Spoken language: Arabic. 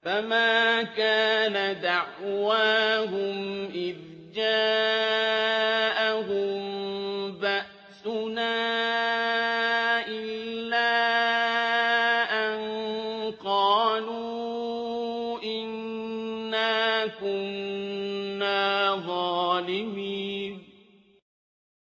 فما كان دعواهم إذ جاءهم بأسنا إلا أن قالوا إنا كنا ظالمين